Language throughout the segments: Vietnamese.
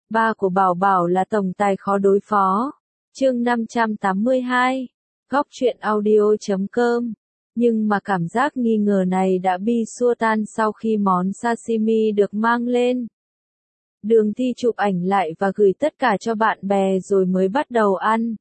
Ba của Bảo Bảo là tổng tài khó đối phó. Chương 582. Góc truyện audio.com. Nhưng mà cảm giác nghi ngờ này đã bị xua tan sau khi món sashimi được mang lên. Đường Thi chụp ảnh lại và gửi tất cả cho bạn bè rồi mới bắt đầu ăn.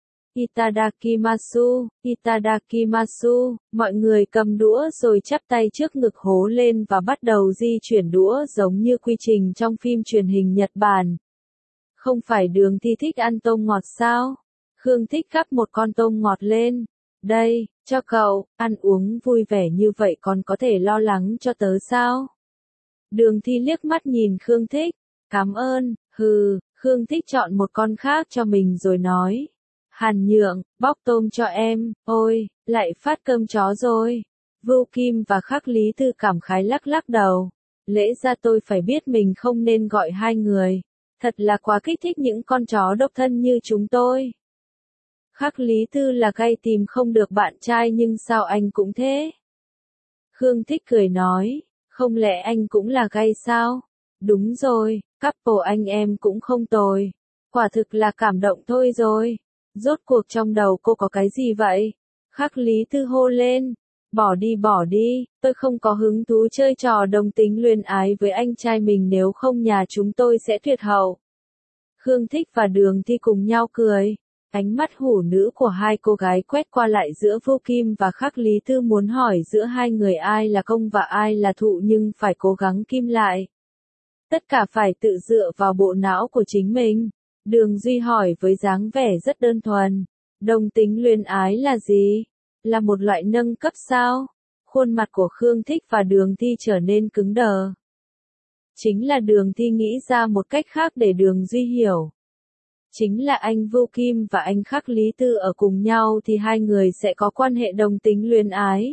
Itadakimasu, itadakimasu, mọi người cầm đũa rồi chắp tay trước ngực hố lên và bắt đầu di chuyển đũa giống như quy trình trong phim truyền hình Nhật Bản. Không phải Đường Thi thích ăn tôm ngọt sao? Khương Thích gắp một con tôm ngọt lên. Đây, cho cậu, ăn uống vui vẻ như vậy còn có thể lo lắng cho tớ sao? Đường Thi liếc mắt nhìn Khương Thích. Cảm ơn, Khương Thích chọn một con khác cho mình rồi nói. Hàn Nhượng, bóc tôm cho em, ôi, lại phát cơm chó rồi. Vưu Kim và Khắc Lý Tư cảm khái lắc lắc đầu. Lẽ ra tôi phải biết mình không nên gọi hai người. Thật là quá kích thích những con chó độc thân như chúng tôi. Khắc Lý Tư là gay tìm không được bạn trai nhưng sao anh cũng thế? Khương Thích cười nói, không lẽ anh cũng là gay sao? Đúng rồi, couple anh em cũng không tồi. Quả thực là cảm động thôi rồi. Rốt cuộc trong đầu cô có cái gì vậy? Khắc Lý Tư hô lên. Bỏ đi, tôi không có hứng thú chơi trò đồng tính luyến ái với anh trai mình nếu không nhà chúng tôi sẽ tuyệt hậu. Khương Thích và Đường Thi cùng nhau cười. Ánh mắt hủ nữ của hai cô gái quét qua lại giữa Vô Kim và Khắc Lý Tư muốn hỏi giữa hai người ai là công và ai là thụ nhưng phải cố gắng kim lại. Tất cả phải tự dựa vào bộ não của chính mình. Đường Duy hỏi với dáng vẻ rất đơn thuần. Đồng tính luyến ái là gì? Là một loại nâng cấp sao? Khuôn mặt của Khương Thích và Đường Thi trở nên cứng đờ. Chính là Đường Thi nghĩ ra một cách khác để Đường Duy hiểu. Chính là anh Vô Kim và anh Khắc Lý Tư ở cùng nhau thì hai người sẽ có quan hệ đồng tính luyến ái.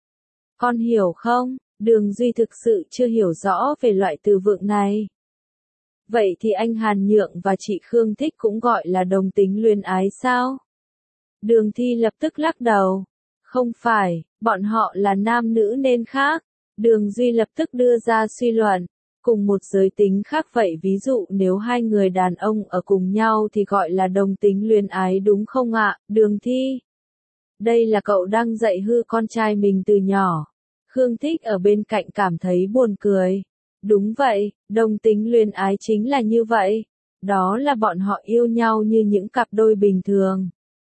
Con hiểu không? Đường Duy thực sự chưa hiểu rõ về loại từ vựng này. Vậy thì anh Hàn Nhượng và chị Khương Thích cũng gọi là đồng tính luyến ái sao? Đường Thi lập tức lắc đầu. Không phải, bọn họ là nam nữ nên khác. Đường Duy lập tức đưa ra suy luận. Cùng một giới tính khác vậy ví dụ nếu hai người đàn ông ở cùng nhau thì gọi là đồng tính luyến ái đúng không ạ, Đường Thi? Đây là cậu đang dạy hư con trai mình từ nhỏ. Khương Thích ở bên cạnh cảm thấy buồn cười. Đúng vậy, đồng tính luyến ái chính là như vậy. Đó là bọn họ yêu nhau như những cặp đôi bình thường.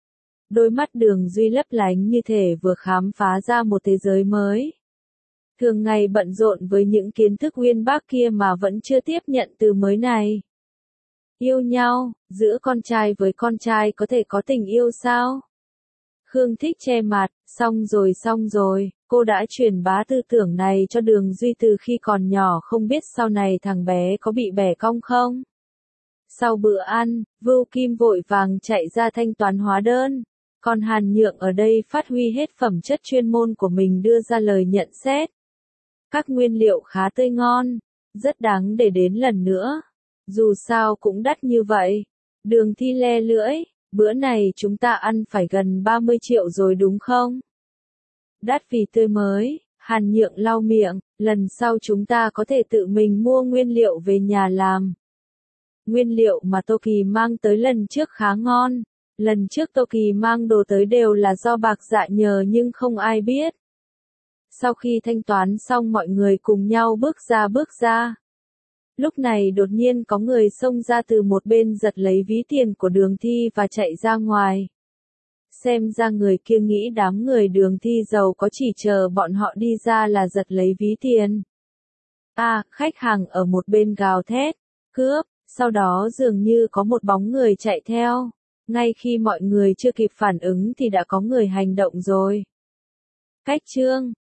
Đôi mắt Đường Duy lấp lánh như thể vừa khám phá ra một thế giới mới. Thường ngày bận rộn với những kiến thức uyên bác kia mà vẫn chưa tiếp nhận từ mới này. Yêu nhau, giữa con trai với con trai có thể có tình yêu sao? Khương Thích che mặt, xong rồi, cô đã truyền bá tư tưởng này cho Đường Duy từ khi còn nhỏ không biết sau này thằng bé có bị bẻ cong không? Sau bữa ăn, Vưu Kim vội vàng chạy ra thanh toán hóa đơn. Còn Hàn Nhượng ở đây phát huy hết phẩm chất chuyên môn của mình đưa ra lời nhận xét. Các nguyên liệu khá tươi ngon, rất đáng để đến lần nữa. Dù sao cũng đắt như vậy. Đường Thi le lưỡi, bữa này chúng ta ăn phải gần 30 triệu rồi đúng không? Đắt vì tươi mới, Hàn Nhượng lau miệng, lần sau chúng ta có thể tự mình mua nguyên liệu về nhà làm. Nguyên liệu mà Tô Kỳ mang tới lần trước khá ngon. Lần trước Tô Kỳ mang đồ tới đều là do bạc dạ nhờ nhưng không ai biết. Sau khi thanh toán xong mọi người cùng nhau bước ra. Lúc này đột nhiên có người xông ra từ một bên giật lấy ví tiền của Đường Thi và chạy ra ngoài. Xem ra người kia nghĩ đám người Đường Thi giàu có chỉ chờ bọn họ đi ra là giật lấy ví tiền. Khách hàng ở một bên gào thét, cướp, sau đó dường như có một bóng người chạy theo. Ngay khi mọi người chưa kịp phản ứng thì đã có người hành động rồi. Cách chương